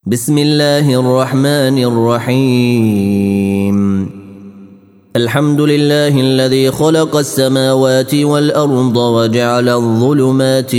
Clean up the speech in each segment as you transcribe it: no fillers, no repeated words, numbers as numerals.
بسم الله الرحمن الرحيم. الحمد لله الذي خلق السماوات والأرض وجعل الظلمات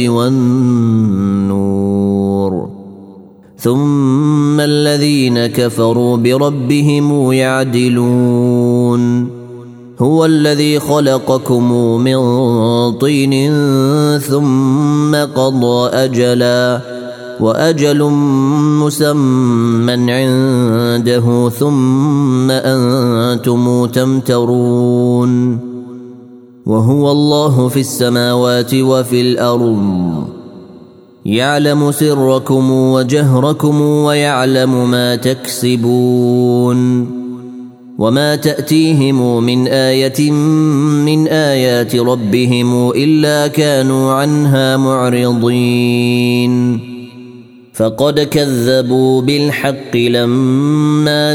والنور ثم الذين كفروا بربهم يعدلون. هو الذي خلقكم من طين ثم قضى أجلا وأجل مسمى عنده ثم أنتم تمترون. وهو الله في السماوات وفي الأرض يعلم سركم وجهركم ويعلم ما تكسبون. وما تأتيهم من آية من آيات ربهم إلا كانوا عنها معرضين. فقد كذبوا بالحق لما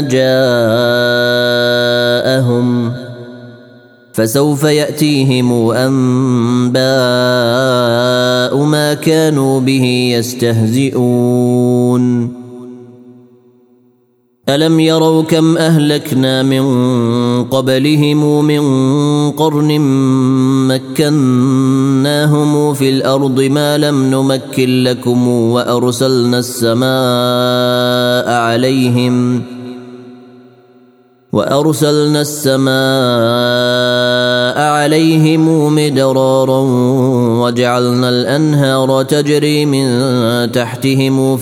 جاءهم فسوف يأتيهم أنباء ما كانوا به يستهزئون. ألم يروا كم أهلكنا من قبلهم من قرن مكناهم في الأرض ما لم نمكن لكم وأرسلنا السماء عليهم مدرارا وجعلنا الأنهار تجري من تحتهم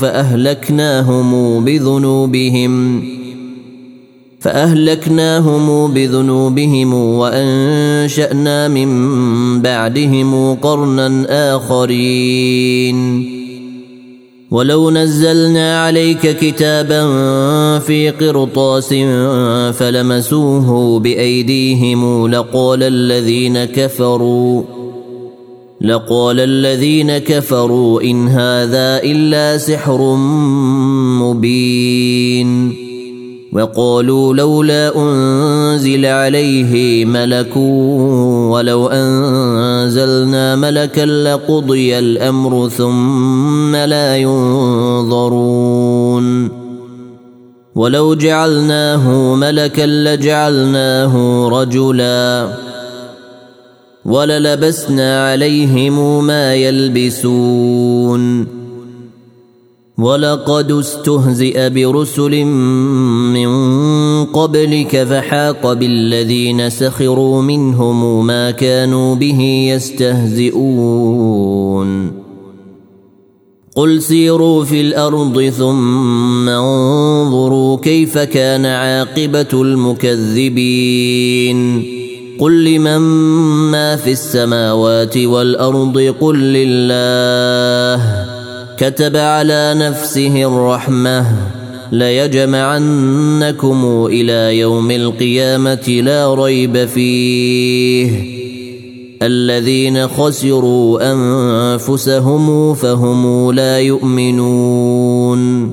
فأهلكناهم بذنوبهم وأنشأنا من بعدهم قرنا آخرين. ولو نزلنا عليك كتابا في قرطاس فلمسوه بأيديهم لقال الذين كفروا إن هذا إلا سحر مبين. وقالوا لولا أنزل عليه ملك ولو أنزلنا ملكا لقضي الأمر ثم لا ينظرون. ولو جعلناه ملكا لجعلناه رجلا وللبسنا عليهم ما يلبسون. ولقد استهزئ برسل من قبلك فحاق بالذين سخروا منهم ما كانوا به يستهزئون. قل سيروا في الأرض ثم انظروا كيف كان عاقبة المكذبين. قل لمن ما في السماوات والأرض قل لله كتب على نفسه الرحمة ليجمعنكم إلى يوم القيامة لا ريب فيه. الذين خسروا أنفسهم فهم لا يؤمنون.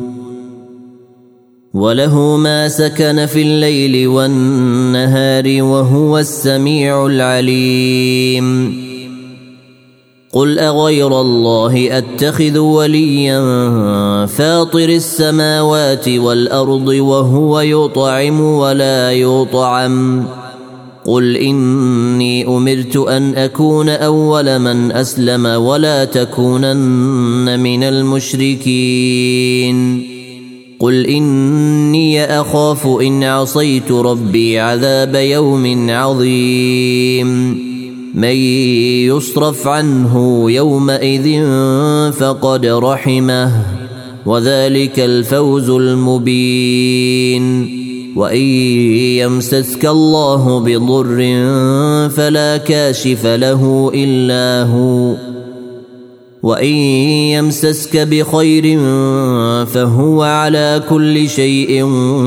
وله ما سكن في الليل والنهار وهو السميع العليم. قل أغير الله أتخذ وليا فاطر السماوات والأرض وهو يطعم ولا يطعم. قل إني أمرت أن أكون أول من أسلم ولا تكونن من المشركين. قل إني أخاف إن عصيت ربي عذاب يوم عظيم. من يصرف عنه يومئذ فقد رحمه وذلك الفوز المبين. وإن يمسسك الله بضر فلا كاشف له إلا هو وإن يمسسك بخير فهو على كل شيء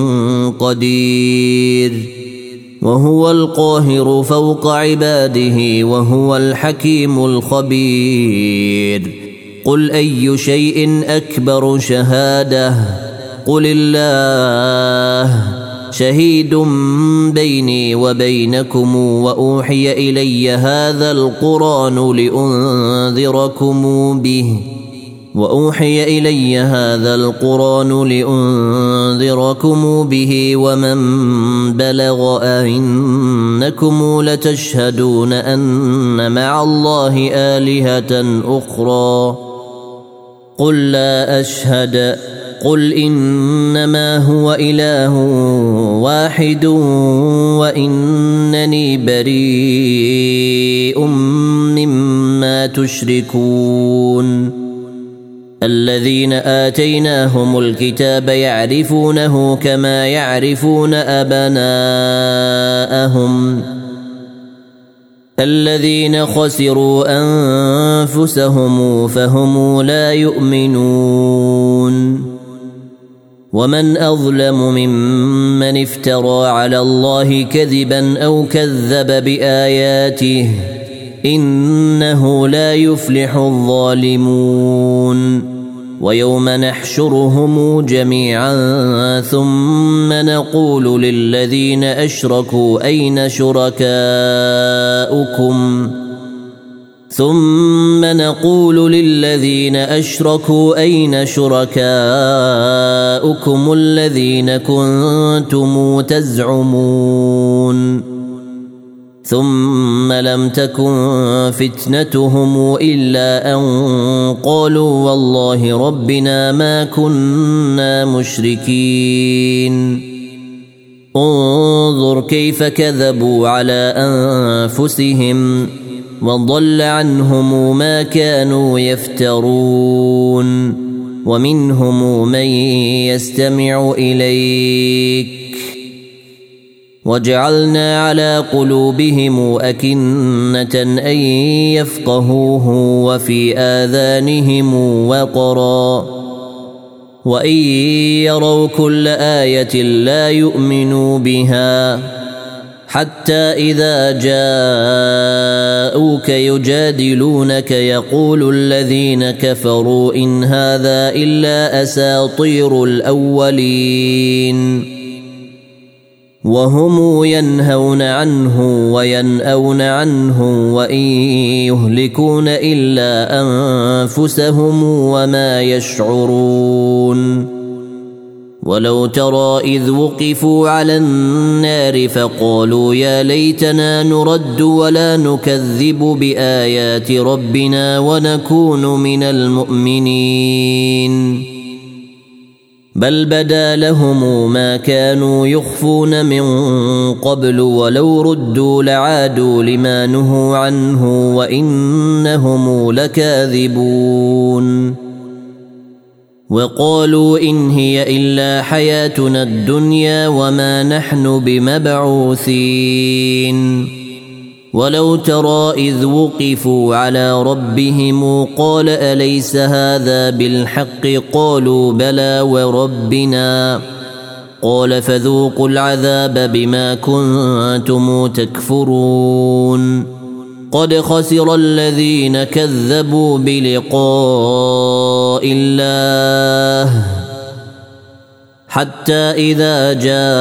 قدير. وهو القاهر فوق عباده وهو الحكيم الخبير. قل أي شيء أكبر شهادة قل الله شهيد بيني وبينكم وأوحي إلي هذا القرآن لأنذركم به وأوحي إلي هذا القرآن لأنذركم به ومن بلغ أئنكم لتشهدون أن مع الله آلهة أخرى قل لا أشهد قل إنما هو إله واحد وإنني بريء مما تشركون الذين آتيناهم الكتاب يعرفونه كما يعرفون أبناءهم الذين خسروا أنفسهم فهم لا يؤمنون ومن أظلم ممن افترى على الله كذبا أو كذب بآياته إنه لا يفلح الظالمون ويوم نحشرهم جميعا ثم نقول للذين أشركوا أين شركاؤكم الذين كنتم تزعمون ثم لم تكن فتنتهم إلا أن قالوا والله ربنا ما كنا مشركين انظر كيف كذبوا على أنفسهم وضل عنهم ما كانوا يفترون ومنهم من يستمع إليك وجعلنا على قلوبهم أكنة أن يفقهوه وفي آذانهم وقرا وإن يروا كل آية لا يؤمنوا بها حتى إذا جاءوك يجادلونك يقول الذين كفروا إن هذا إلا أساطير الأولين وهم ينهون عنه وينأون عنه وإن يهلكون إلا أنفسهم وما يشعرون ولو ترى إذ وقفوا على النار فقالوا يا ليتنا نرد ولا نكذب بآيات ربنا ونكون من المؤمنين بل بدا لهم ما كانوا يخفون من قبل ولو ردوا لعادوا لما نهوا عنه وإنهم لكاذبون وقالوا إن هي إلا حياتنا الدنيا وما نحن بمبعوثين ولو ترى إذ وقفوا على ربهم قال أليس هذا بالحق قالوا بلى وربنا قال فذوقوا العذاب بما كنتم تكفرون قد خسر الذين كذبوا بلقاء الله حتى إذا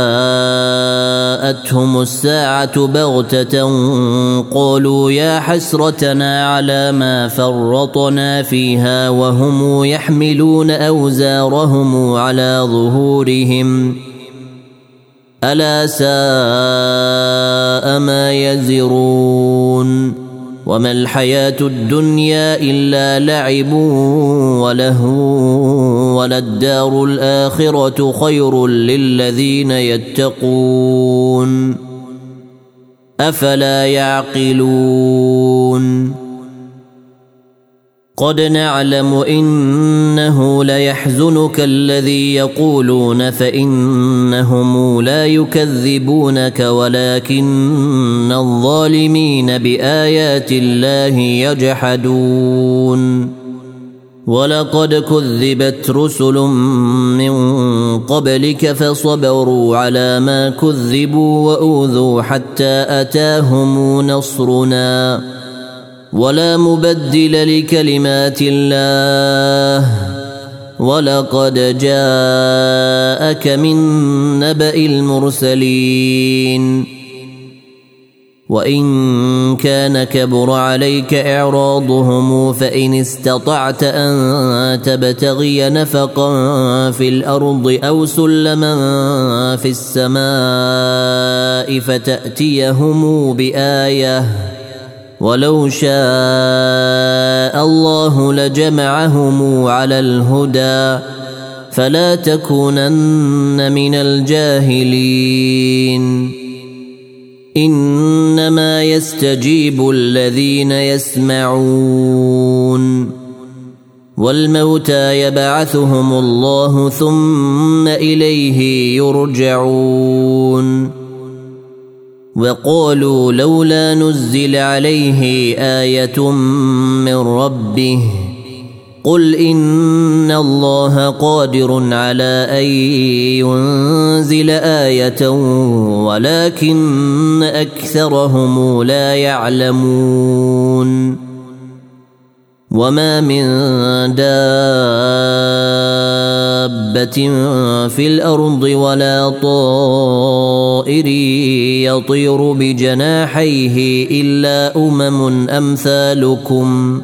جاءتهم الساعة بغتة قالوا يا حسرتنا على ما فرطنا فيها وهم يحملون أوزارهم على ظهورهم ألا ساء ما يزرون وما الحياة الدنيا إلا لعب ولهو وللدار الآخرة خير للذين يتقون أفلا يعقلون قد نعلم إنه ليحزنك الذي يقولون فإنهم لا يكذبونك ولكن الظالمين بآيات الله يجحدون ولقد كذبت رسل من قبلك فصبروا على ما كذبوا وأوذوا حتى أتاهم نصرنا ولا مبدل لكلمات الله ولقد جاءك من نبأ المرسلين وإن كان كبر عليك إعراضهم فإن استطعت أن تبتغي نفقا في الأرض أو سلما في السماء فتأتيهم بآية ولو شاء الله لجمعهم على الهدى فلا تكونن من الجاهلين إنما يستجيب الذين يسمعون والموتى يبعثهم الله ثم إليه يرجعون وقالوا لولا نزل عليه آية من ربه قل إن الله قادر على أن ينزل آية ولكن أكثرهم لا يعلمون وما من دابة في الأرض ولا طائر يطير بجناحيه إلا أمم أمثالكم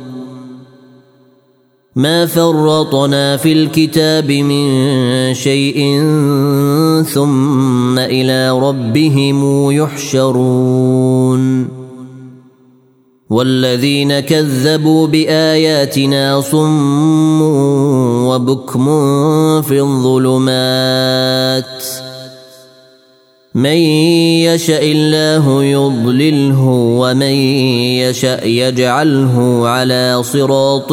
ما فرطنا في الكتاب من شيء ثم إلى ربهم يحشرون والذين كذبوا بآياتنا صم وبكم في الظلمات من يشاء الله يضلله ومن يشاء يجعله على صراط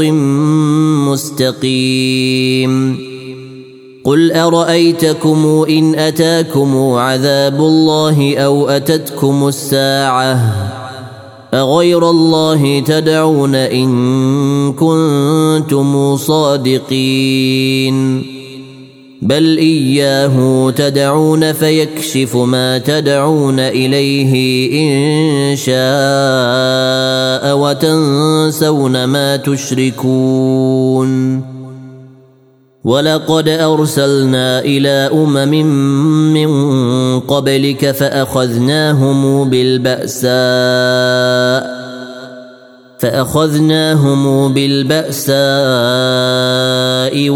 مستقيم قل أرأيتكم إن أتاكم عذاب الله أو أتتكم الساعة أغير الله تدعون إن كنتم صادقين بل إياه تدعون فيكشف ما تدعون إليه إن شاء وتنسون ما تشركون ولقد أرسلنا إلى أمم من قبلك فأخذناهم بالبأساء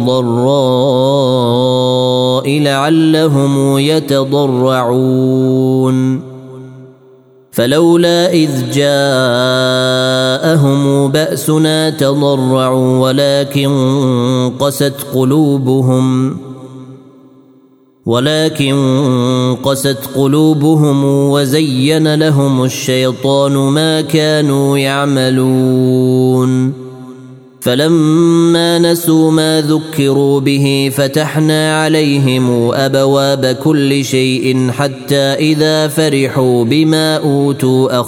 والضراء لعلهم يتضرعون فلولا إذ جاءهم بأسنا تضرعوا ولكن قست قلوبهم وزين لهم الشيطان ما كانوا يعملون فلما نسوا ما ذكروا به فتحنا عليهم أبواب كل شيء حتى إذا فرحوا بما أوتوا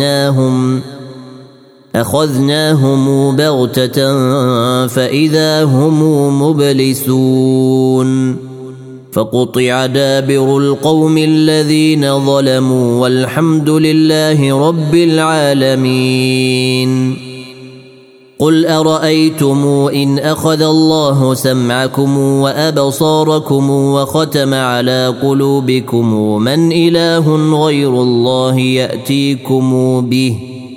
أخذناهم بغتة فإذا هم مبلسون فقطع دابر القوم الذين ظلموا والحمد لله رب العالمين قل أرأيتم إن أخذ الله سمعكم وأبصاركم وختم على قلوبكم من إله غير الله يأتيكم به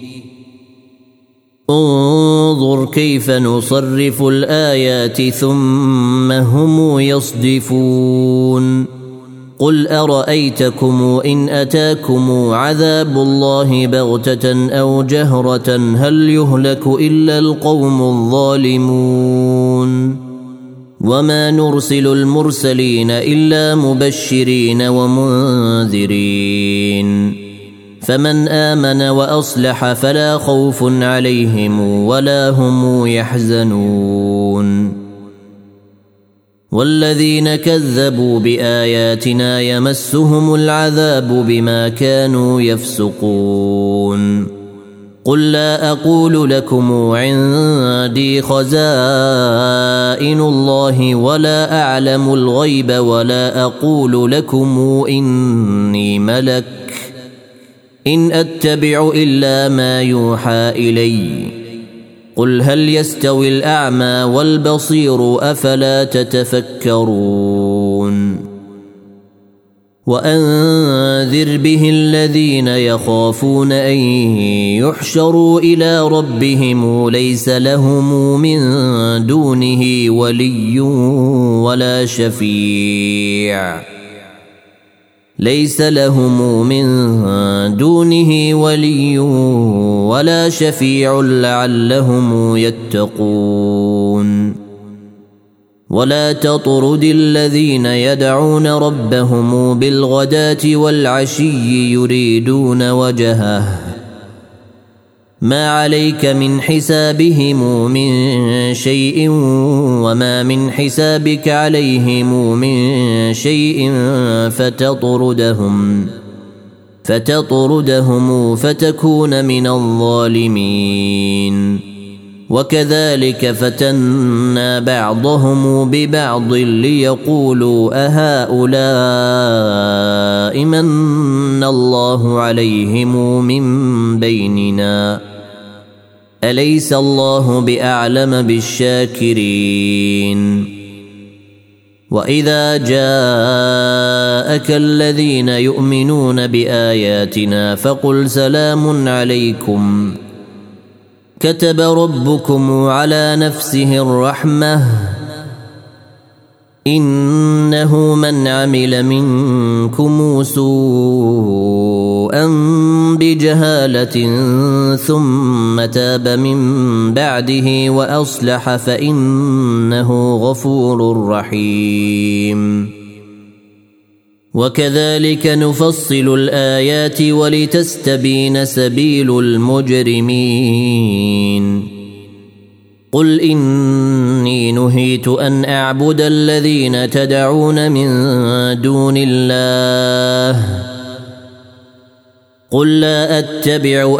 انظر كيف نصرف الآيات ثم هم يصدفون قل أرأيتكم إن أتاكم عذاب الله بغتة أو جهرة هل يهلك إلا القوم الظالمون وما نرسل المرسلين إلا مبشرين ومنذرين فمن آمن وأصلح فلا خوف عليهم ولا هم يحزنون والذين كذبوا بآياتنا يمسهم العذاب بما كانوا يفسقون قل لا أقول لكم عندي خزائن الله ولا أعلم الغيب ولا أقول لكم إني ملك إن أتبع إلا ما يوحى إلي قل هل يستوي الأعمى والبصير أفلا تتفكرون وأنذر به الذين يخافون أن يحشروا إلى ربهم ليس لهم من دونه ولي ولا شفيع لعلهم يتقون ولا تطرد الذين يدعون ربهم بالغداة والعشي يريدون وجهه ما عليك من حسابهم من شيء وما من حسابك عليهم من شيء فتطردهم فتكون من الظالمين وكذلك فتنا بعضهم ببعض ليقولوا أهؤلاء من الله عليهم من بيننا أليس الله بأعلم بالشاكرين وإذا جاءك الذين يؤمنون بآياتنا فقل سلام عليكم كتب ربكم على نفسه الرحمة إنه من عمل منكم سوءا بجهالة ثم تاب من بعده وأصلح فإنه غفور رحيم وكذلك نفصل الآيات ولتستبين سبيل المجرمين قل إني نهيت أن أعبد الذين تدعون من دون الله قل لا أتبع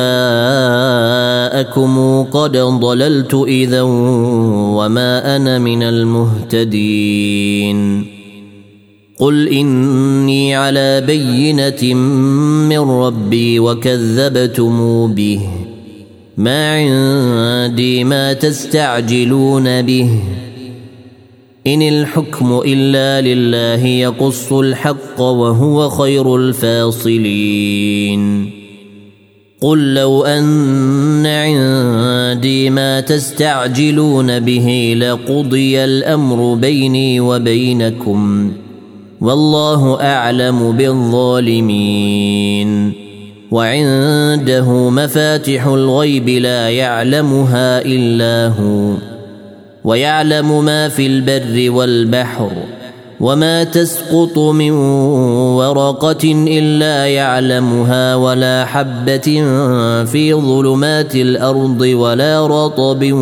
أهواءكم قد ضللت إذا وما أنا من المهتدين قل إني على بينة من ربي وكذبتم به ما عندي ما تستعجلون به إن الحكم إلا لله يقص الحق وهو خير الفاصلين قل لو أن عندي ما تستعجلون به لقضي الأمر بيني وبينكم والله أعلم بالظالمين وعنده مفاتح الغيب لا يعلمها إلا هو ويعلم ما في البر والبحر وما تسقط من ورقة إلا يعلمها ولا حبة في ظلمات الأرض ولا رطب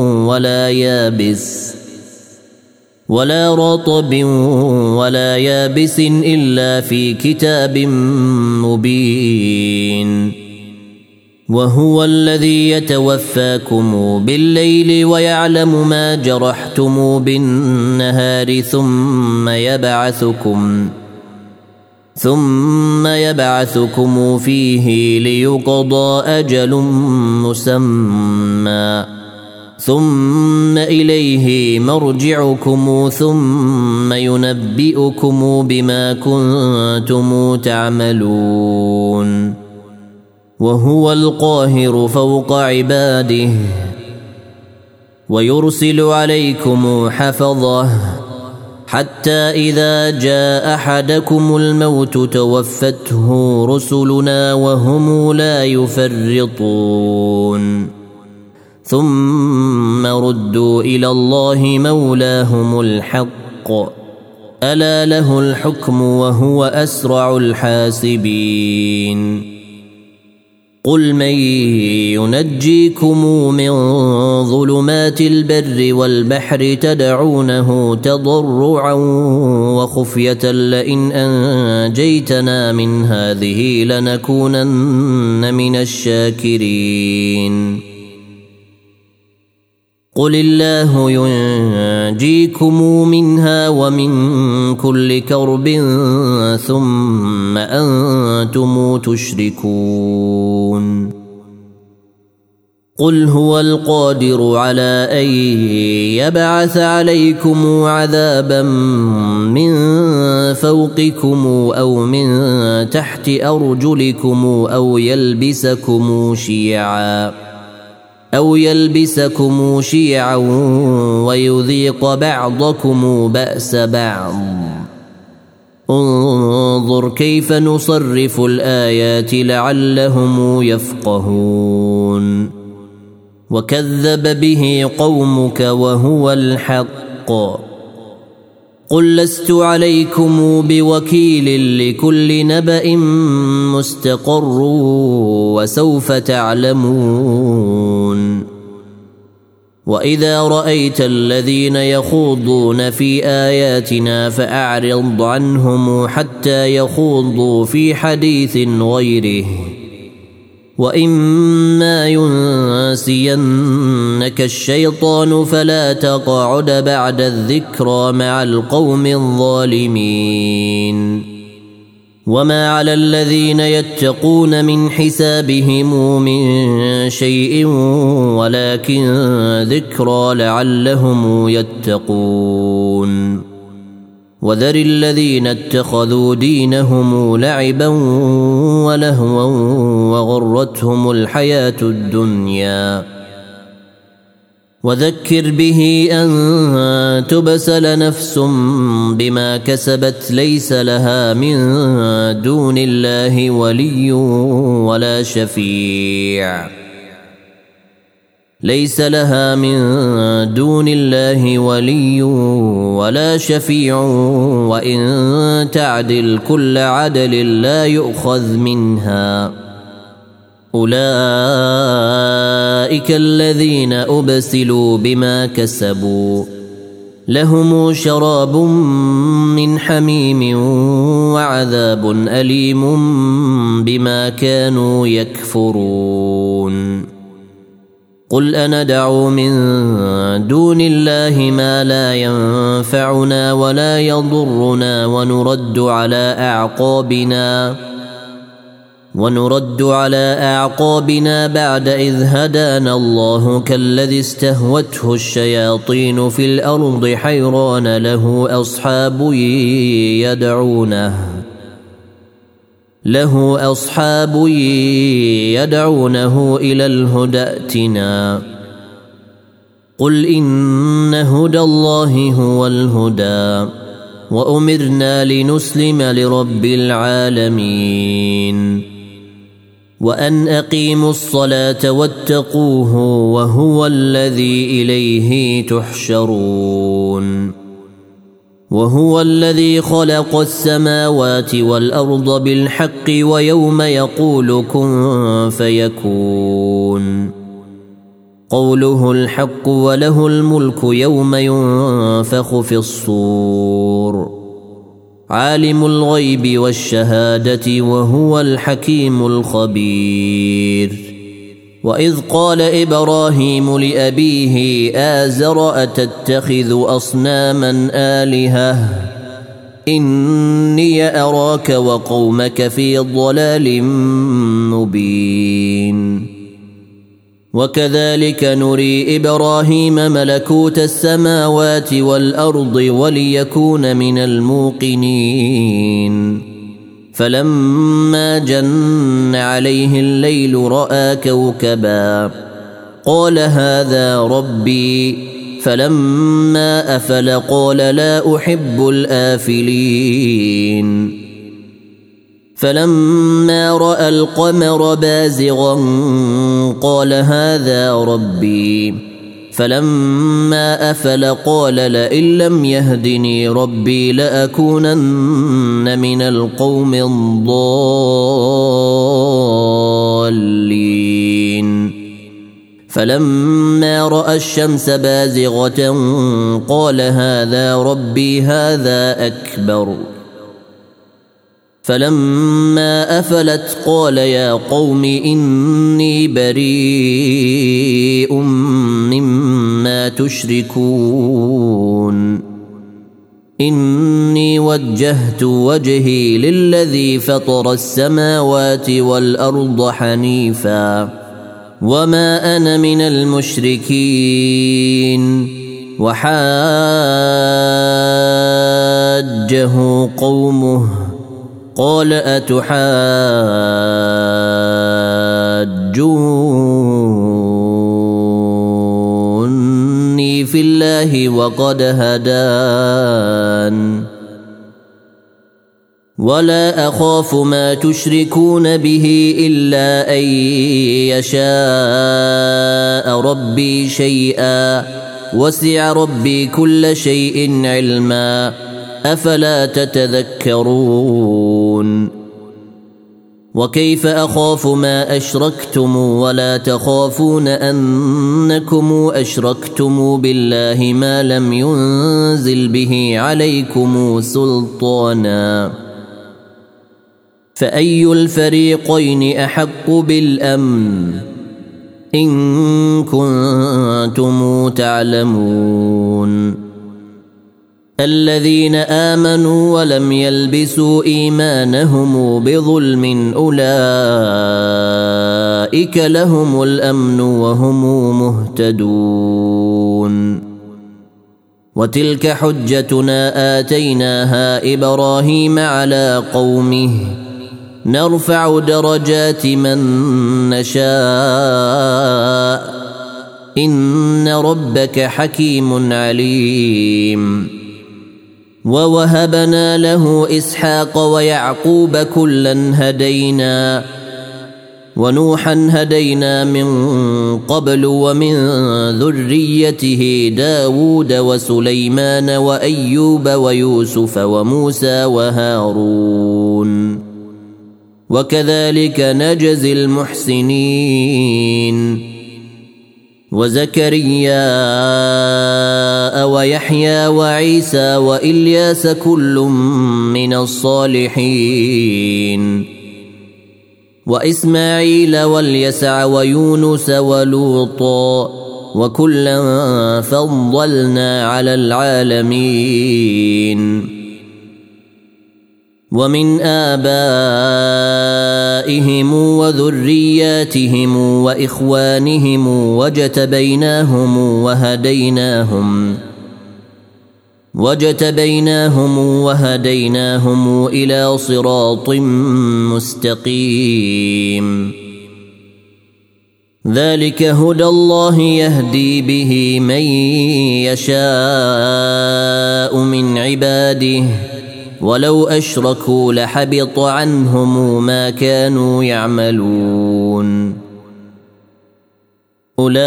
ولا يابس إلا في كتاب مبين وهو الذي يتوفاكم بالليل ويعلم ما جرحتم بالنهار ثم يبعثكم فيه ليقضى أجل مسمى ثم إليه مرجعكم ثم ينبئكم بما كنتم تعملون وهو القاهر فوق عباده ويرسل عليكم حفظه حتى إذا جاء أحدكم الموت توفته رسلنا وهم لا يفرطون ثم ردوا إلى الله مولاهم الحق ألا له الحكم وهو أسرع الحاسبين قل من ينجيكم من ظلمات البر والبحر تدعونه تضرعا وخفية لئن أنجيتنا من هذه لنكونن من الشاكرين قل الله ينجيكم منها ومن كل كرب ثم أنتم تشركون قل هو القادر على أن يبعث عليكم عذابا من فوقكم أو من تحت أرجلكم أو يلبسكم شيعا ويذيق بعضكم بأس بعض. انظر كيف نصرف الآيات لعلهم يفقهون. وكذب به قومك وهو الحق. قل لست عليكم بوكيل لكل نبأ مستقر وسوف تعلمون. وإذا رأيت الذين يخوضون في آياتنا فأعرض عنهم حتى يخوضوا في حديث غيره. وإما ينسينك الشيطان فلا تقعد بعد الذكرى مع القوم الظالمين. وما على الذين يتقون من حسابهم من شيء ولكن ذكرى لعلهم يتقون. وذر الذين اتخذوا دينهم لعبا ولهوا وغرتهم الحياة الدنيا. وذكر به أن تبسل نفس بما كسبت ليس لها من دون الله ولي ولا شفيع. ليس لها من دون الله ولي ولا شفيع وإن تعدل كل عدل لا يؤخذ منها. أولئك الذين أبسلوا بما كسبوا لهم شراب من حميم وعذاب أليم بما كانوا يكفرون. قل أندعو من دون الله ما لا ينفعنا ولا يضرنا ونرد على أعقابنا بعد إذ هدانا الله كالذي استهوته الشياطين في الأرض حيران له أصحاب يدعونه إلى الهدى ائتنا. قل إن هدى الله هو الهدى وأمرنا لنسلم لرب العالمين. وأن أقيموا الصلاة واتقوه وهو الذي إليه تحشرون. وهو الذي خلق السماوات والأرض بالحق ويوم يقول كن فيكون قوله الحق وله الملك يوم ينفخ في الصور. عالم الغيب والشهادة وهو الحكيم الخبير. وإذ قال إبراهيم لأبيه آزر أتتخذ أصناما آلهة إني أراك وقومك في ضلال مبين. وكذلك نري إبراهيم ملكوت السماوات والأرض وليكون من الموقنين. فلما جن عليه الليل رأى كوكبا قال هذا ربي فلما أفل قال لا أحب الآفلين. فلما رأى القمر بازغا قال هذا ربي فلما أفل قال لئن لم يهدني ربي لأكونن من القوم الضالين. فلما رأى الشمس بازغة قال هذا ربي هذا أكبر. فلما أفلت قال يا قوم إني بريء مما تشركون. إني وجهت وجهي للذي فطر السماوات والأرض حنيفا وما أنا من المشركين وحاجه قومه قال أتحاجوني في الله وقد هدان ولا أخاف ما تشركون به إلا أن يشاء ربي شيئا وسع ربي كل شيء علما أفلا تتذكرون وكيف أخاف ما أشركتم ولا تخافون أنكم أشركتم بالله ما لم ينزل به عليكم سلطانا فأي الفريقين أحق بالأمن إن كنتم تعلمون الذين آمنوا ولم يلبسوا إيمانهم بظلم أولئك لهم الأمن وهم مهتدون وتلك حجتنا آتيناها إبراهيم على قومه نرفع درجات من نشاء إن ربك حكيم عليم ووهبنا له إسحاق ويعقوب كلا هدينا ونوحا هدينا من قبل ومن ذريته داود وسليمان وأيوب ويوسف وموسى وهارون وكذلك نجزي المحسنين وزكريا ويحيى وعيسى وإلياس كل من الصالحين وإسماعيل واليسع ويونس ولوطا وكلا فضلنا على العالمين ومن آبائهم وذرياتهم وإخوانهم وجتبيناهم وهديناهم إلى صراط مستقيم ذلك هدى الله يهدي به من يشاء من عباده ولو أشركوا لحبط عنهم ما كانوا يعملون أولئك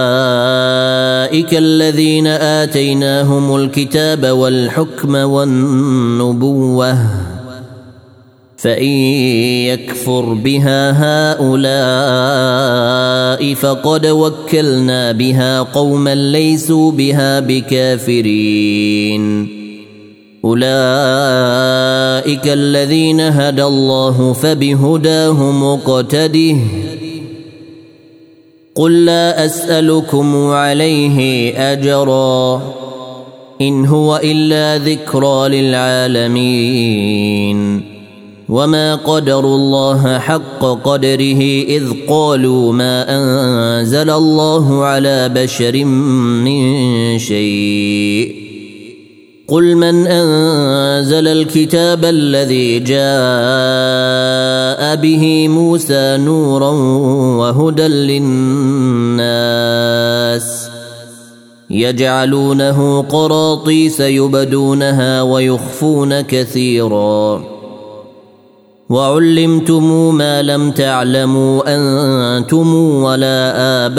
الذين آتيناهم الكتاب والحكم والنبوة فإن يكفر بها هؤلاء فقد وكلنا بها قوما ليسوا بها بكافرين أولئك الذين هدى الله فبهداه مقتده قل لا أسألكم عليه أجرا إن هو إلا ذكرى للعالمين وما قدروا الله حق قدره إذ قالوا ما أنزل الله على بشر من شيء قل من أنزل الكتاب الذي جاء به موسى نورا وهدى للناس يجعلونه قراطيس يبدونها ويخفون كثيرا وعلمتم ما لم تعلموا أنتم ولا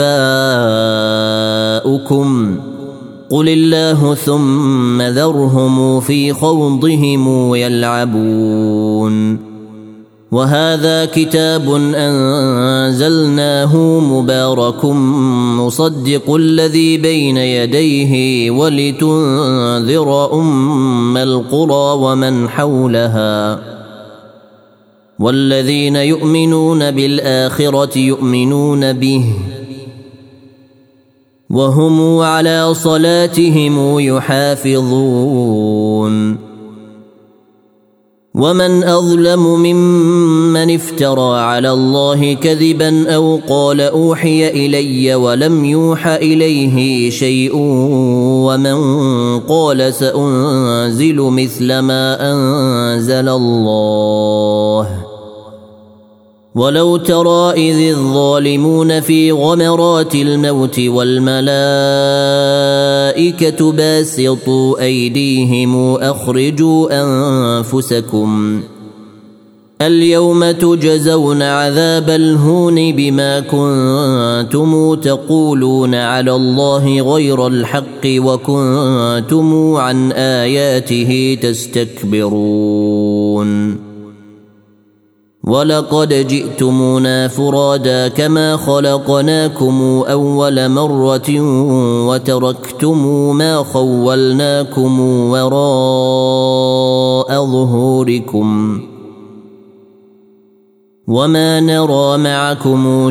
آباؤكم قل الله ثم ذرهم في خوضهم يلعبون وهذا كتاب أنزلناه مبارك مصدق الذي بين يديه ولتنذر أم القرى ومن حولها والذين يؤمنون بالآخرة يؤمنون به وهم على صلاتهم يحافظون ومن أظلم ممن افترى على الله كذبا أو قال أوحي إلي ولم يوح إليه شيء ومن قال سأنزل مثل ما أنزل الله ولو ترى إذ الظالمون في غمرات الموت والملائكة باسطوا أيديهم أخرجوا أنفسكم اليوم تجزون عذاب الهون بما كنتم تقولون على الله غير الحق وكنتم عن آياته تستكبرون ولقد جئتمونا فرادا كما خلقناكم أول مرة وتركتم ما خولناكم وراء ظهوركم وما نرى معكم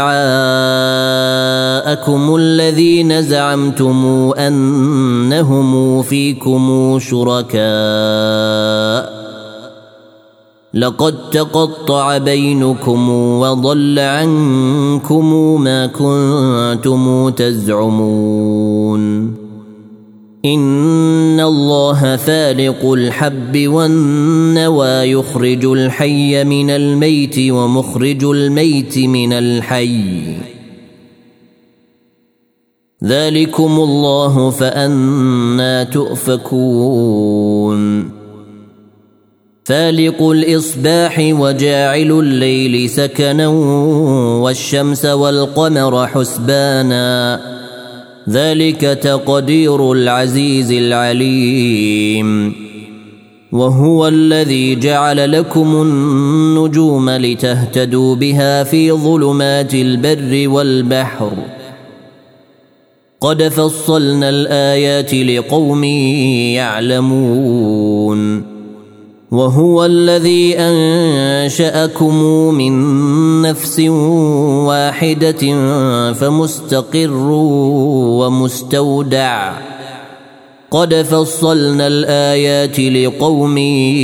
شفعاءكم الذين زعمتم أنهم فيكم شركاء لقد تقطع بينكم وضل عنكم ما كنتم تزعمون إن الله فالق الحب والنوى يخرج الحي من الميت ومخرج الميت من الحي ذلكم الله فأنى تؤفكون فالق الإصباح وجاعل الليل سكنا والشمس والقمر حسبانا ذلك تقدير العزيز العليم وهو الذي جعل لكم النجوم لتهتدوا بها في ظلمات البر والبحر قد فصلنا الآيات لقوم يعلمون وهو الذي أنشأكم من نفس واحدة فمستقر ومستودع قد فصلنا الآيات لقوم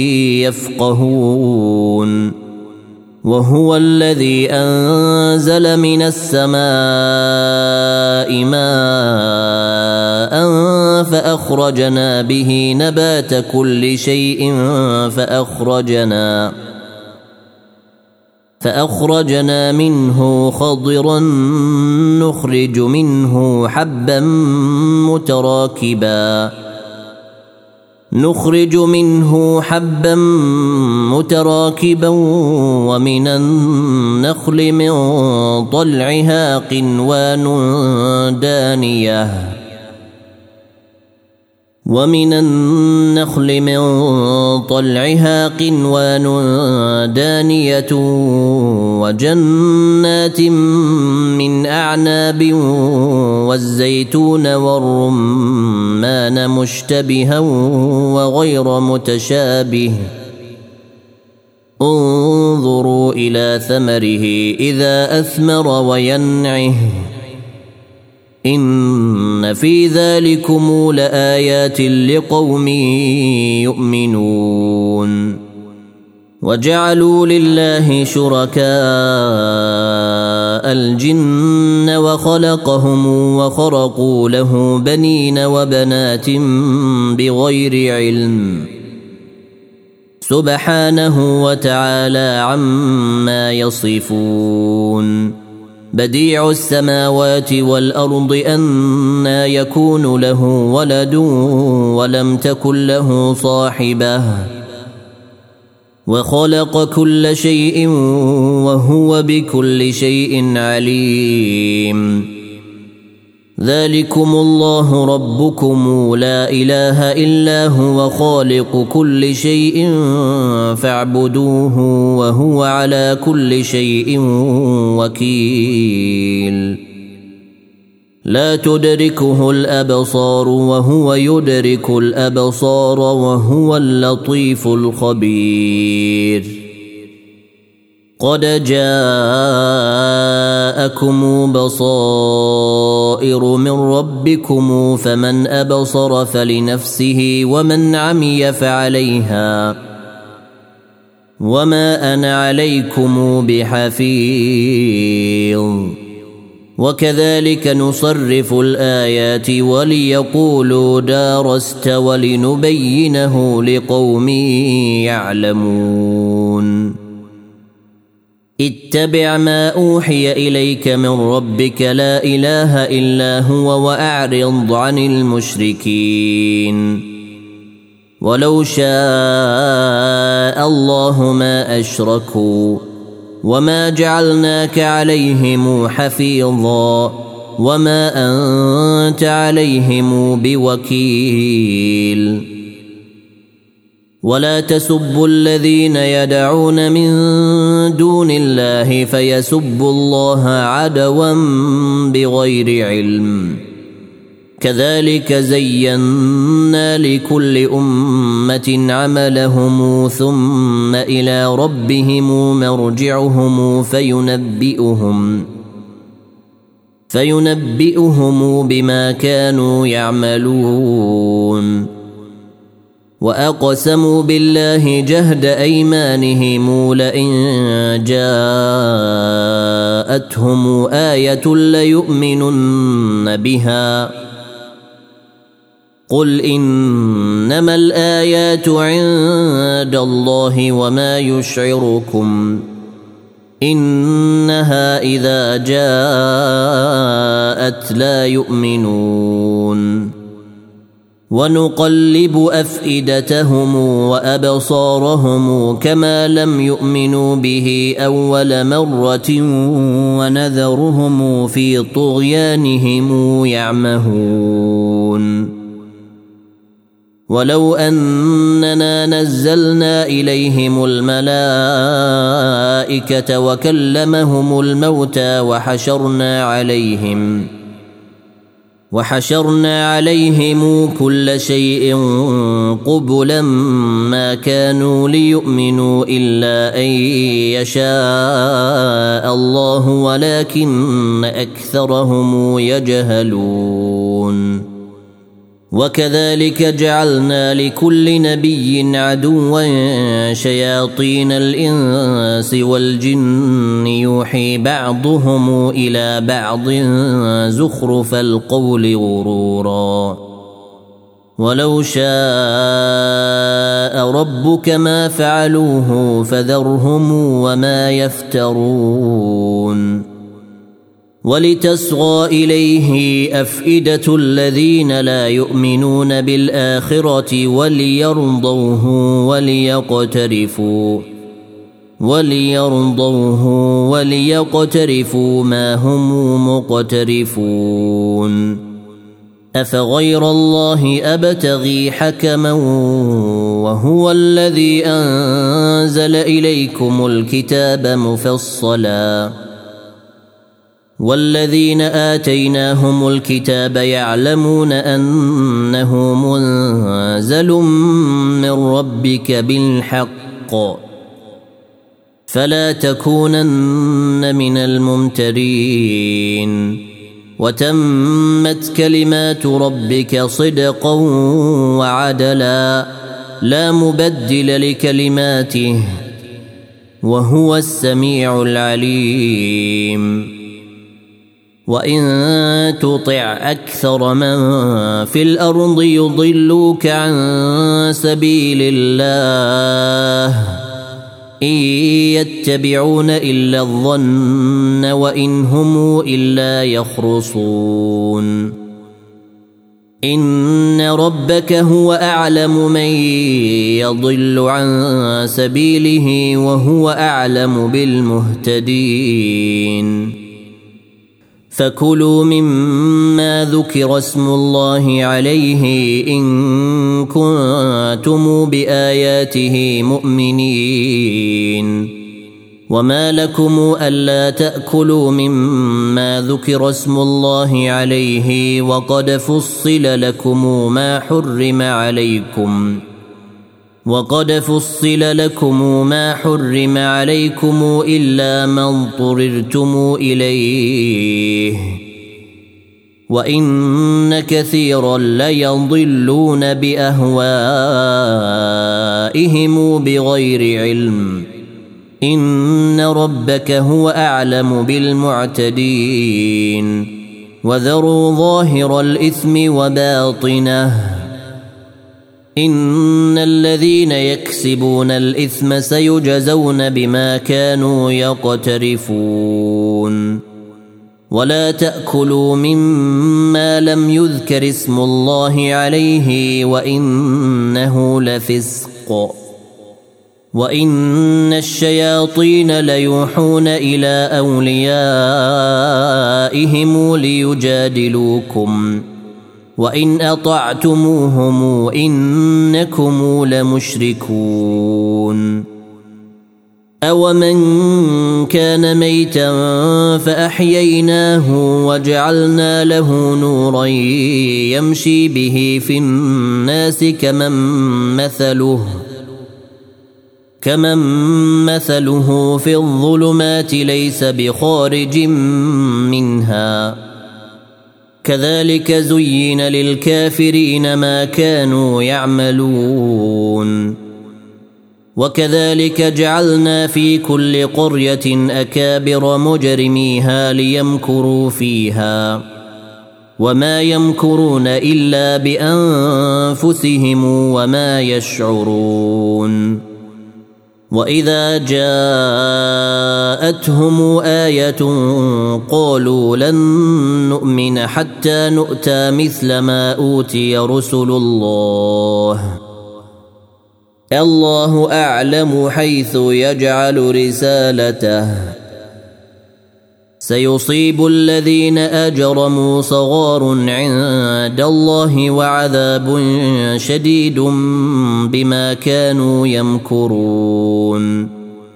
يفقهون وهو الذي أنزل من السماء ماء فأخرجنا به نبات كل شيء فأخرجنا منه خضرا نخرج منه حبا متراكبا ومن النخل من طلعها قنوان دانية وجنات من أعناب والزيتون والرمان مشتبها وغير متشابه انظروا إلى ثمره إذا أثمر وينعه إن في ذلكم لآيات لقوم يؤمنون وجعلوا لله شركاء الجن وخلقهم وخرقوا له بنين وبنات بغير علم سبحانه وتعالى عما يصفون بديع السماوات والأرض أنى يكون له ولد ولم تكن له صاحبة وخلق كل شيء وهو بكل شيء عليم ذلكم الله ربكم لا إله إلا هو خالق كل شيء فاعبدوه وهو على كل شيء وكيل لا تدركه الأبصار وهو يدرك الأبصار وهو اللطيف الخبير قد جاءكم بصائر من ربكم فمن أبصر فلنفسه ومن عمي فعليها وما أنا عليكم بحفيظ وكذلك نصرف الآيات وليقولوا درست ولنبينه لقوم يعلمون اتبع ما أوحي إليك من ربك لا إله إلا هو وأعرض عن المشركين ولو شاء الله ما أشركوا وما جعلناك عليهم حفيظا وما أنت عليهم بوكيل ولا تسبوا الذين يدعون من دون الله فيسبوا الله عدوا بغير علم كذلك زينا لكل أمة عملهم ثم إلى ربهم مرجعهم فينبئهم بما كانوا يعملون وأقسموا بالله جهد أيمانهم لئن جاءتهم آية ليؤمنن بها قل إنما الآيات عند الله وما يشعركم إنها إذا جاءت لا يؤمنون ونقلب أفئدتهم وأبصارهم كما لم يؤمنوا به أول مرة ونذرهم في طغيانهم يعمهون ولو أننا نزلنا إليهم الملائكة وكلمهم الموتى وحشرنا عليهم كل شيء قبلا ما كانوا ليؤمنوا إلا أن يشاء الله ولكن أكثرهم يجهلون وكذلك جعلنا لكل نبي عدوا شياطين الإنس والجن يوحي بعضهم إلى بعض زخرف القول غرورا ولو شاء ربك ما فعلوه فذرهم وما يفترون ولتصغى إليه أفئدة الذين لا يؤمنون بالآخرة وليقترفوا ما هم مقترفون أفغير الله أبتغي حكما وهو الذي أنزل إليكم الكتاب مفصلا والذين آتيناهم الكتاب يعلمون أنه منزل من ربك بالحق فلا تكونن من الممترين وتمت كلمات ربك صدقا وعدلا لا مبدل لكلماته وهو السميع العليم وإن تطع أكثر من في الأرض يضلوك عن سبيل الله إن يتبعون إلا الظن وإن هم إلا يخرصون إن ربك هو أعلم من يضل عن سبيله وهو أعلم بالمهتدين فكلوا مما ذكر اسم الله عليه إن كنتم بآياته مؤمنين وما لكم ألا تأكلوا مما ذكر اسم الله عليه وقد فصل لكم ما حرم عليكم إلا ما اضطررتم إليه وإن كثيرا ليضلون بأهوائهم شركائهم بغير علم إن ربك هو أعلم بالمعتدين وذروا ظاهر الإثم وباطنه إن الذين يكسبون الإثم سيجزون بما كانوا يقترفون ولا تأكلوا مما لم يذكر اسم الله عليه وإنه لفسق وإن الشياطين ليوحون إلى أوليائهم ليجادلوكم وإن أطعتموهم إنكم لمشركون أومن كان ميتا فأحييناه وجعلنا له نورا يمشي به في الناس كمن مثله في الظلمات ليس بخارج منها كذلك زين للكافرين ما كانوا يعملون وكذلك جعلنا في كل قرية أكابر مجرميها ليمكروا فيها وما يمكرون إلا بأنفسهم وما يشعرون وإذا جاءتهم آية قالوا لن نؤمن حتى نؤتى مثل ما أوتي رسل الله أعلم حيث يجعل رسالته سيصيب الذين أجرموا صغار عند الله وعذاب شديد بما كانوا يمكرون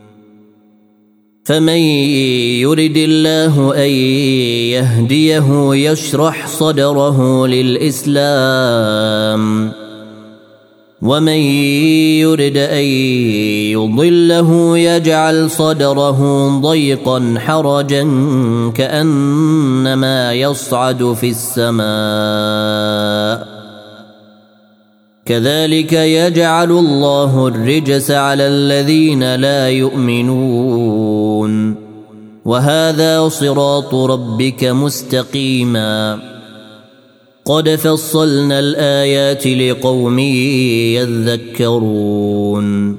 فمن يرد الله أن يهديه يشرح صدره للإسلام ومن يرد أن يضله يجعل صدره ضيقا حرجا كأنما يصعد في السماء كذلك يجعل الله الرجس على الذين لا يؤمنون وهذا صراط ربك مستقيما قد فصلنا الآيات لقوم يذكرون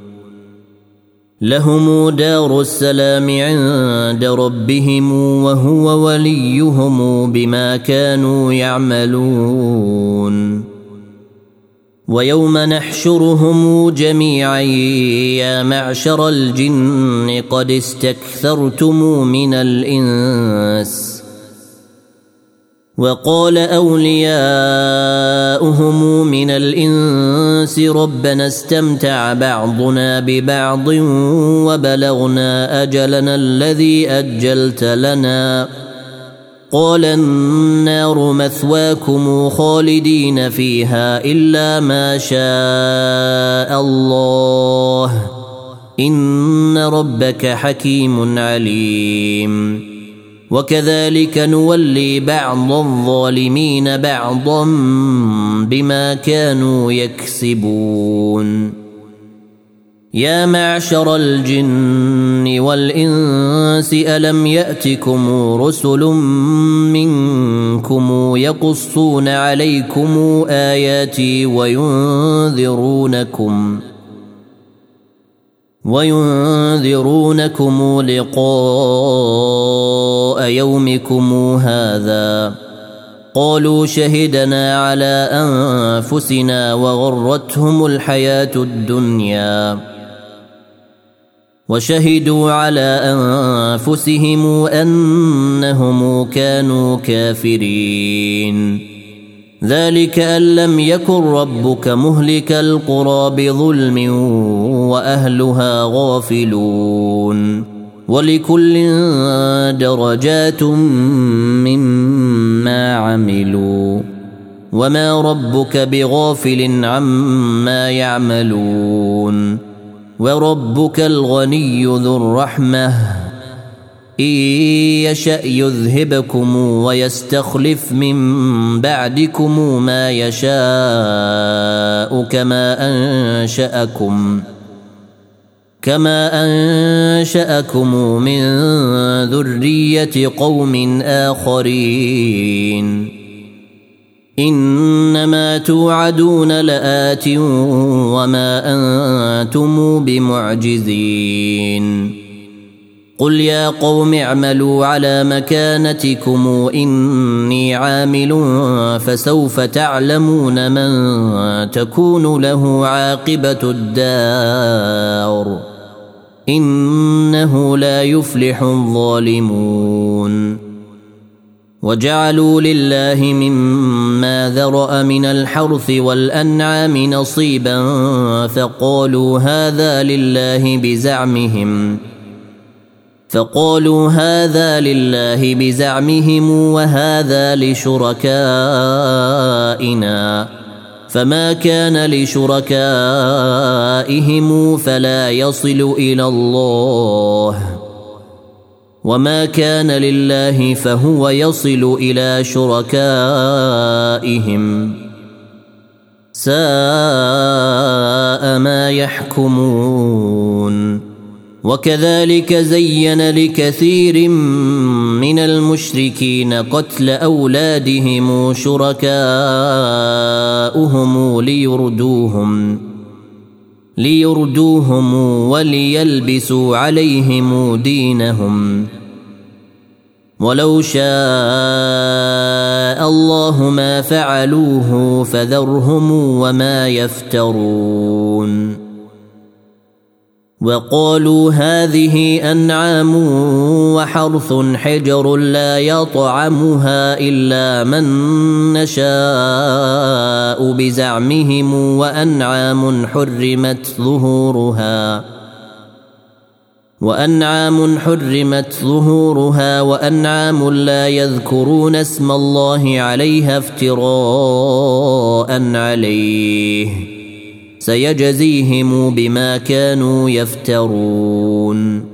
لهم دار السلام عند ربهم وهو وليهم بما كانوا يعملون ويوم نحشرهم جميعا يا معشر الجن قد استكثرتم من الإنس وقال أولياؤهم من الإنس ربنا استمتع بعضنا ببعض وبلغنا أجلنا الذي أجلت لنا قال النار مثواكم خالدين فيها إلا ما شاء الله إن ربك حكيم عليم وكذلك نولي بعض الظالمين بعضا بما كانوا يكسبون يا معشر الجن والإنس ألم يأتكم رسل منكم يقصون عليكم آياتي وينذرونكم لقاء يومكم هذا قالوا شهدنا على أنفسنا وغرتهم الحياة الدنيا وشهدوا على أنفسهم أنهم كانوا كافرين ذلك أن لم يكن ربك مهلك القرى بظلم وأهلها غافلون ولكل درجات مما عملوا وما ربك بغافل عما يعملون وربك الغني ذو الرحمة إن يشأ يذهبكم ويستخلف من بعدكم ما يشاء كما أنشأكم من ذرية قوم آخرين إنما توعدون لآت وما أنتم بمعجزين قل يا قوم اعملوا على مكانتكم إني عامل فسوف تعلمون من تكون له عاقبة الدار إنه لا يفلح الظالمون وجعلوا لله مما ذرأ من الحرث والأنعام نصيبا فقالوا هذا لله بزعمهم وهذا لشركائنا فما كان لشركائهم فلا يصل إلى الله وما كان لله فهو يصل إلى شركائهم ساء ما يحكمون وكذلك زين لكثير من المشركين قتل أولادهم شركاؤهم ليردوهم وليلبسوا عليهم دينهم ولو شاء الله ما فعلوه فذرهم وما يفترون وقالوا هذه أنعام وحرث حجر لا يطعمها إلا من نشاء بزعمهم وأنعام حرمت ظهورها وأنعام لا يذكرون اسم الله عليها افتراء عليه سيجزيهم بما كانوا يفترون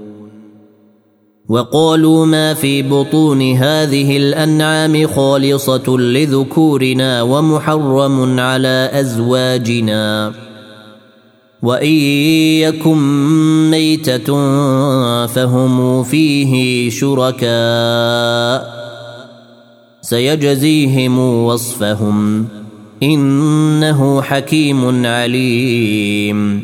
وقالوا ما في بطون هذه الأنعام خالصة لذكورنا ومحرم على أزواجنا وإن يكن ميتة فهم فيه شركاء سيجزيهم وصفهم إنه حكيم عليم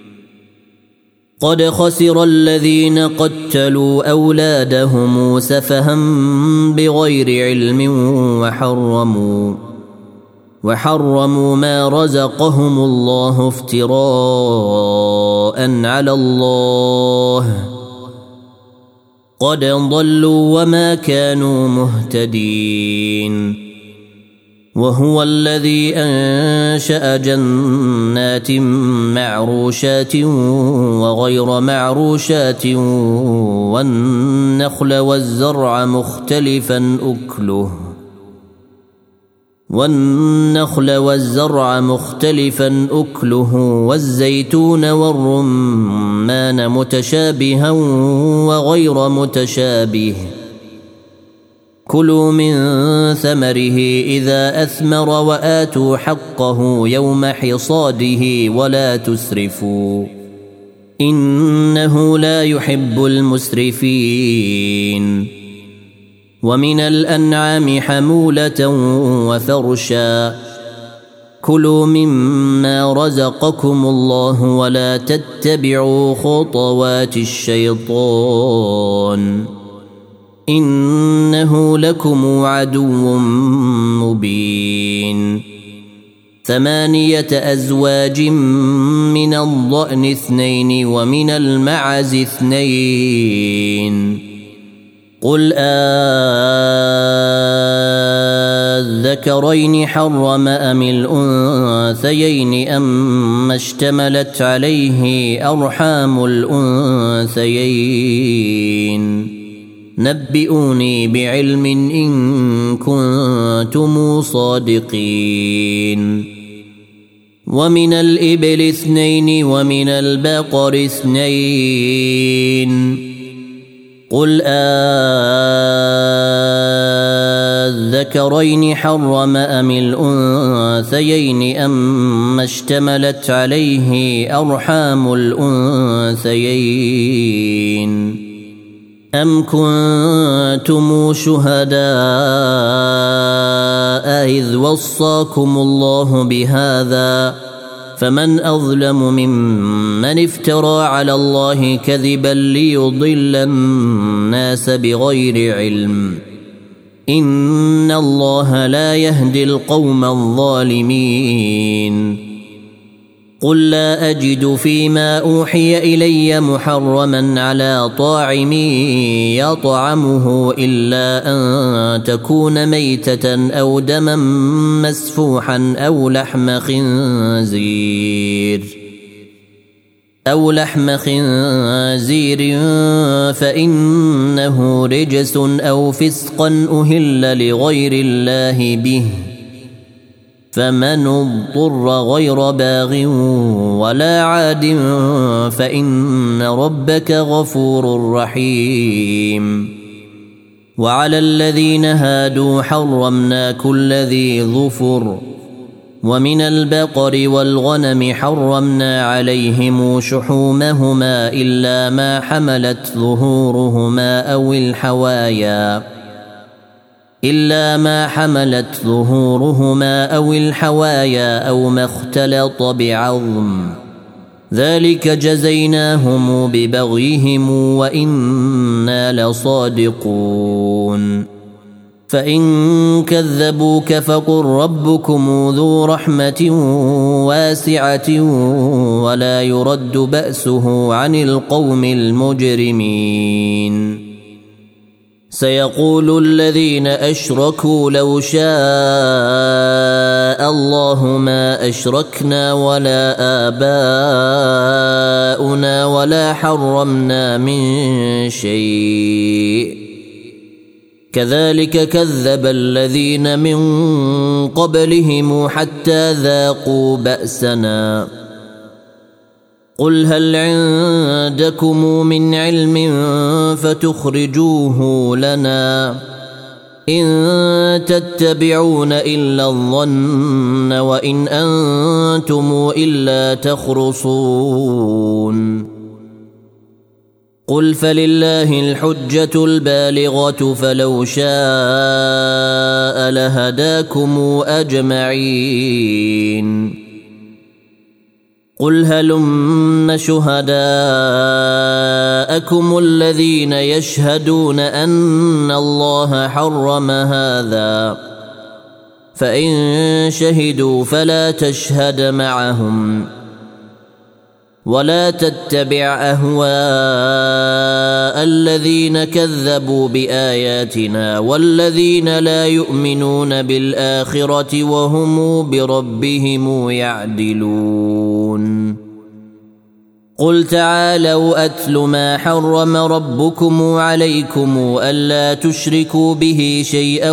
قد خسر الذين قتلوا أولادهم سفها بغير علم وحرموا ما رزقهم الله افتراء على الله قد ضلوا وما كانوا مهتدين وهو الذي أنشأ جنات معروشات وغير معروشات والنخل والزرع مختلفا أكله والزيتون والرمان متشابها وغير متشابه كلوا من ثمره إذا أثمر وآتوا حقه يوم حصاده ولا تسرفوا إنه لا يحب المسرفين ومن الأنعام حمولة وفرشا كلوا مما رزقكم الله ولا تتبعوا خطوات الشيطان إنه لكم عدو مبين 8 أزواج من الضأن 2 ومن المعز 2 قل الذكرين حرم أم الأنثيين أما اشتملت عليه أرحام الأنثيين نبئوني بعلم إن كنتم صادقين ومن الإبل 2 ومن البقر 2 قل الذكرين حرم أم الأنثيين أم اشتملت عليه أرحام الأنثيين أم كنتم شهداء إذ وصاكم الله بهذا فمن أظلم ممن افترى على الله كذبا ليضل الناس بغير علم إن الله لا يهدي القوم الظالمين قل لا أجد فيما أوحي إلي محرما على طاعم يطعمه إلا أن تكون ميتة أو دما مسفوحا أو لحم خنزير فإنه رجس أو فسقا أهل لغير الله به فمن اضطر غير باغ ولا عاد فإن ربك غفور رحيم وعلى الذين هادوا حرمنا كل ذي ظفر ومن البقر والغنم حرمنا عليهم شحومهما إلا ما حملت ظهورهما أو الحوايا أو ما اختلط بعظم ذلك جزيناهم ببغيهم وإنا لصادقون فإن كذبوك فقل ربكم ذو رحمة واسعة ولا يرد بأسه عن القوم المجرمين سيقول الذين أشركوا لو شاء الله ما أشركنا ولا آباؤنا ولا حرمنا من شيء كذلك كذب الذين من قبلهم حتى ذاقوا بأسنا قل هل عندكم من علم فتخرجوه لنا إن تتبعون إلا الظن وإن أنتم إلا تخرصون قل فلله الحجة البالغة فلو شاء لهداكم أجمعين قل هلم شهداءكم الذين يشهدون أن الله حرم هذا فإن شهدوا فلا تشهد معهم ولا تتبع أهواء الذين كذبوا بآياتنا والذين لا يؤمنون بالآخرة وهم بربهم يعدلون قل تعالوا أتل ما حرم ربكم عليكم ألا تشركوا به شيئا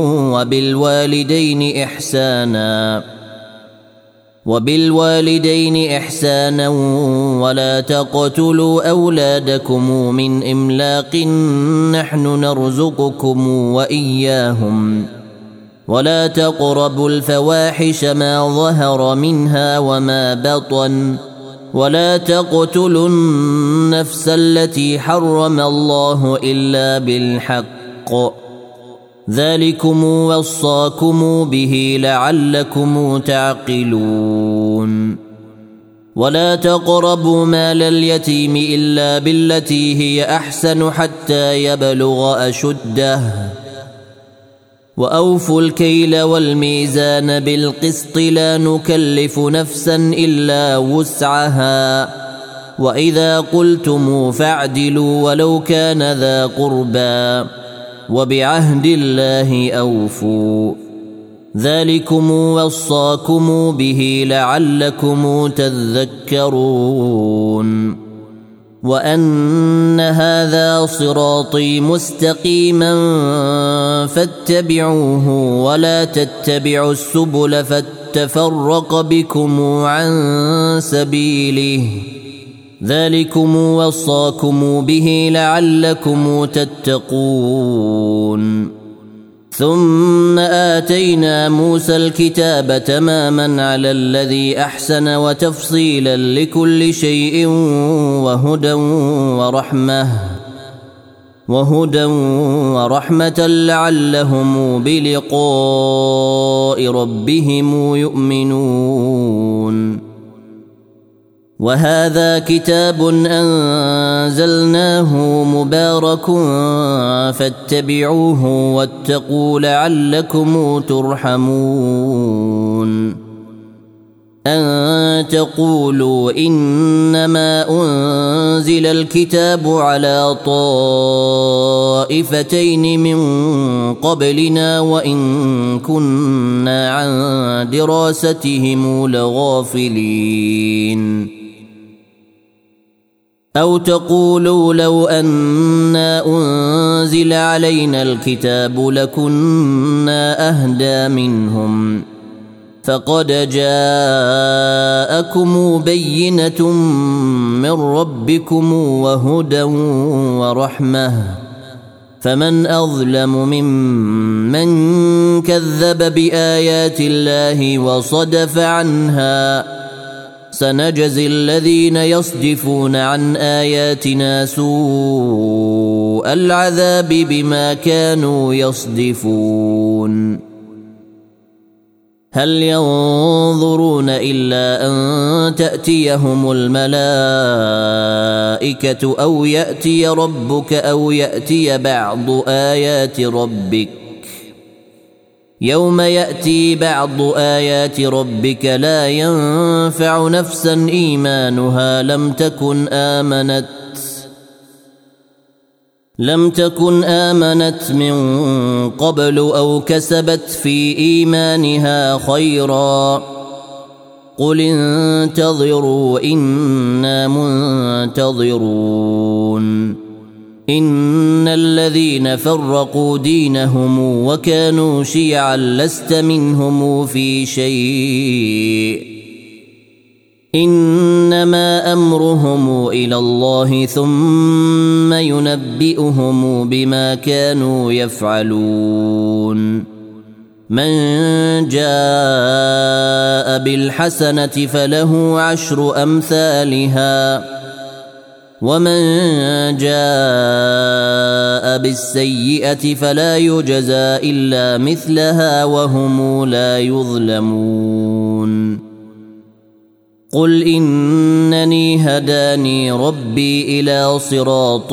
وبالوالدين إحسانا ولا تقتلوا أولادكم من إملاق نحن نرزقكم وإياهم ولا تقربوا الفواحش ما ظهر منها وما بطن ولا تقتلوا النفس التي حرم الله إلا بالحق ذلكم وصاكم به لعلكم تعقلون ولا تقربوا مال اليتيم إلا بالتي هي أحسن حتى يبلغ أشده وأوفوا الكيل والميزان بالقسط لا نكلف نفسا إلا وسعها وإذا قلتم فاعدلوا ولو كان ذا قربى وبعهد الله أوفوا ذلكم وصاكم به لعلكم تذكرون وأن هذا صراطي مستقيما فاتبعوه ولا تتبعوا السبل فتفرق بكم عن سبيله ذلكم وصاكم به لعلكم تتقون. ثم آتينا موسى الكتاب تماما على الذي أحسن وتفصيلا لكل شيء وهدى ورحمة لعلهم بلقاء ربهم يؤمنون. وهذا كتاب أنزلناه مبارك فاتبعوه واتقوا لعلكم ترحمون. أن تقولوا إنما أنزل الكتاب على طائفتين من قبلنا وإن كنا عن دراستهم لغافلين. أو تقولوا لو أنا أنزل علينا الكتاب لكنا أهدى منهم. فقد جاءكم بينة من ربكم وهدى ورحمة فمن أظلم ممن كذب بآيات الله وصدف عنها. سنجزي الذين يصدفون عن آياتنا سوء العذاب بما كانوا يصدفون. هل ينظرون إلا أن تأتيهم الملائكة أو يأتي ربك أو يأتي بعض آيات ربك؟ يوم يأتي بعض آيات ربك لا ينفع نفسا إيمانها لم تكن آمنت من قبل أو كسبت في إيمانها خيرا. قل انتظروا إنا منتظرون. إن الذين فرقوا دينهم وكانوا شيعا لست منهم في شيء إنما أمرهم إلى الله ثم ينبئهم بما كانوا يفعلون. من جاء بالحسنة فله 10 أمثالها ومن جاء بالسيئة فلا يجزى إلا مثلها وهم لا يظلمون. قل إنني هداني ربي إلى صراط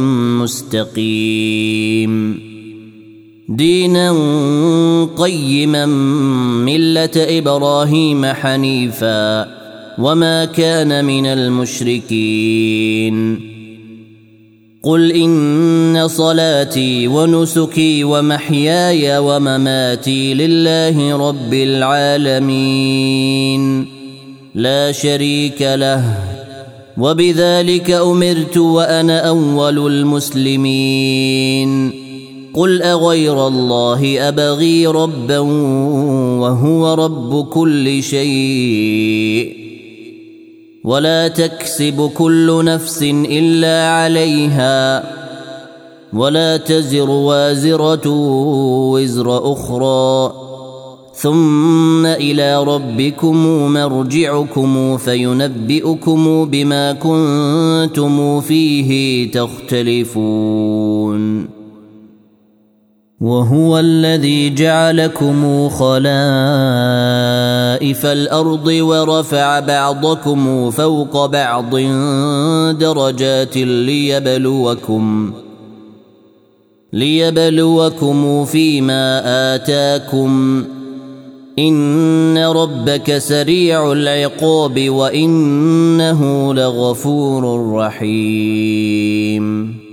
مستقيم دينا قيما ملة إبراهيم حنيفا وما كان من المشركين. قل إن صلاتي ونسكي ومحياي ومماتي لله رب العالمين لا شريك له وبذلك أمرت وأنا أول المسلمين. قل أغير الله أبغي ربا وهو رب كل شيء ولا تكسب كل نفس إلا عليها ولا تزر وازرة وزر أخرى ثم إلى ربكم مرجعكم فينبئكم بما كنتم فيه تختلفون. وهو الذي جعلكم خلائف الأرض ورفع بعضكم فوق بعض درجات ليبلوكم فيما آتاكم إن ربك سريع العقاب وإنه لغفور رحيم.